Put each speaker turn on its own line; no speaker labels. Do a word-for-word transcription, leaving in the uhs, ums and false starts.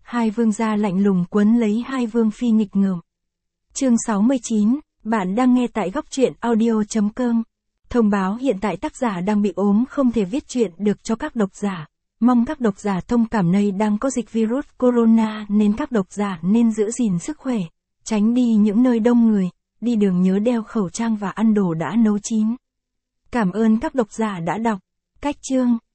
hai vương gia lạnh lùng quấn lấy hai vương phi nghịch ngợm. Chương sáu mươi chín, bạn đang nghe tại góc truyện audio chấm com. Thông báo hiện tại tác giả đang bị ốm không thể viết truyện được cho các độc giả. Mong các độc giả thông cảm, nơi đang có dịch virus corona nên các độc giả nên giữ gìn sức khỏe, tránh đi những nơi đông người, đi đường nhớ đeo khẩu trang và ăn đồ đã nấu chín. Cảm ơn các độc giả đã đọc. Cách chương